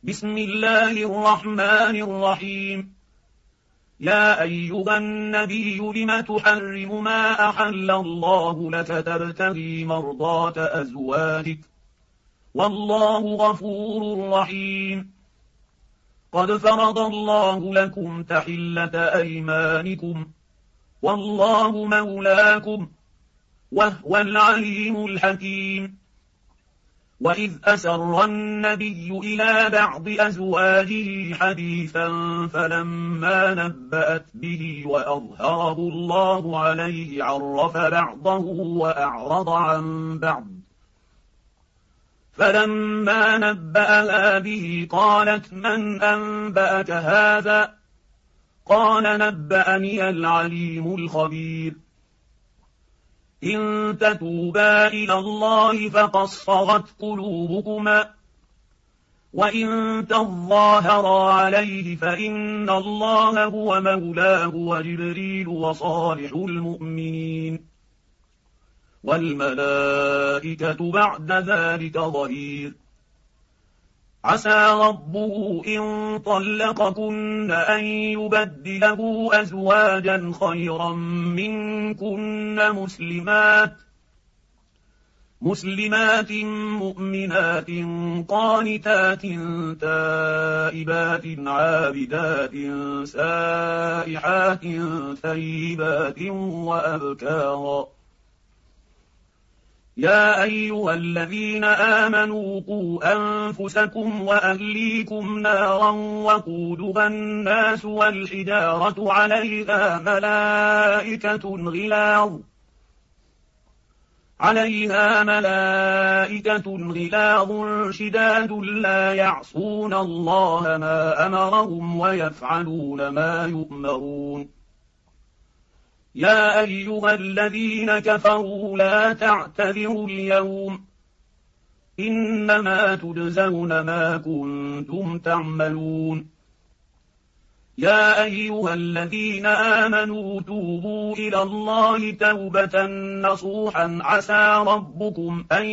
بسم الله الرحمن الرحيم. يا أيها النبي لم تحرم ما أحل الله لك تبتغي مرضات أزواجك والله غفور رحيم. قد فرض الله لكم تحلة أيمانكم والله مولاكم وهو العليم الحكيم. وإذ أسر النبي إلى بعض أزواجه حديثا فلما نبأت به وأظهره الله عليه عرف بعضه وأعرض عن بعض، فلما نبأها به قالت من أنبأك هذا؟ قال نبأني العليم الخبير. إن تتوبا إلى الله فقد صغت قلوبكما وإن تظاهرا عليه فإن الله هو مولاه وجبريل وصالح المؤمنين والملائكة بعد ذلك ظهير. عسى ربه إن طلقكن أن يبدله أزواجا خيرا منكن مسلمات مؤمنات قانتات تائبات عابدات سائحات ثيبات وأبكارا. يا أيها الذين آمنوا قوا أنفسكم وأهليكم نارا وقودها الناس والحجارة عليها ملائكة غلاظ شداد لا يعصون الله ما أمرهم ويفعلون ما يؤمرون. يا أيها الذين كفروا لا تعتذروا اليوم إنما تجزون ما كنتم تعملون. يا أيها الذين آمنوا توبوا إلى الله توبة نصوحا عسى ربكم أن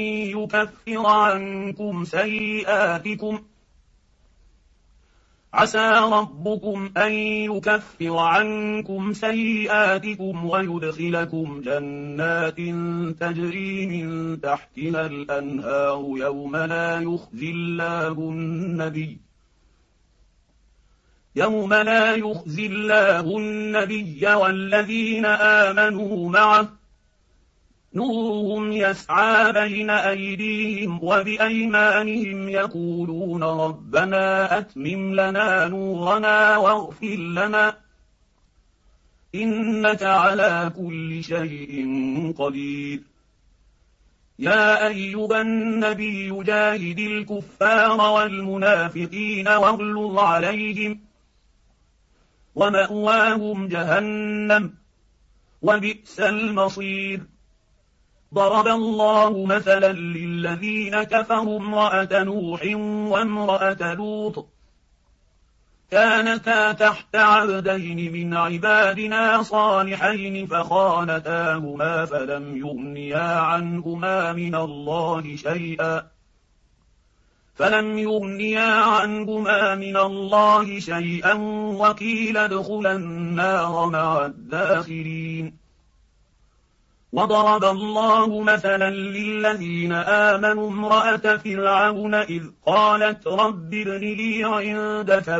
يكفر عنكم سيئاتكم ويدخلكم جنات تجري من تحتها الأنهار يوم لا يخزي الله النبي والذين آمنوا معه نورهم يسعى بين أيديهم وبأيمانهم يقولون ربنا أتمم لنا نورنا واغفر لنا إنك على كل شيء قدير. يا أيها النبي جاهد الكفار والمنافقين واغلظ عليهم ومأواهم جهنم وبئس المصير. ضرب الله مثلا للذين كفروا امرأة نوح وامرأة لوط كانتا تحت عبدين من عبادنا صالحين فخانتاهما فلم يغنيا عنهما من الله شيئا وقيل ادخلا النار مع الداخلين. وضرب الله مثلا للذين آمنوا امرأة فرعون إذ قالت رب ابن لي عندك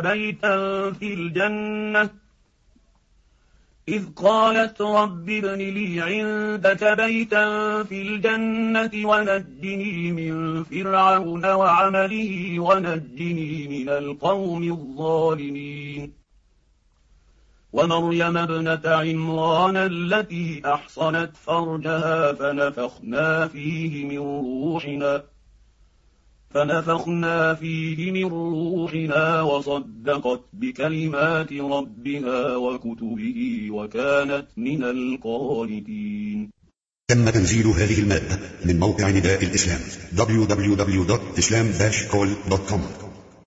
بيتا في الجنة ونجني من فرعون وعمله ونجني من القوم الظالمين. ومريم ابنة عمران التي أحصنت فرجها فنفخنا فيه من روحنا وصدقت بكلمات ربها وكتبه وكانت من القانتين. تم تنزيل هذه المادة من موقع نداء الإسلام www.islam-call.com.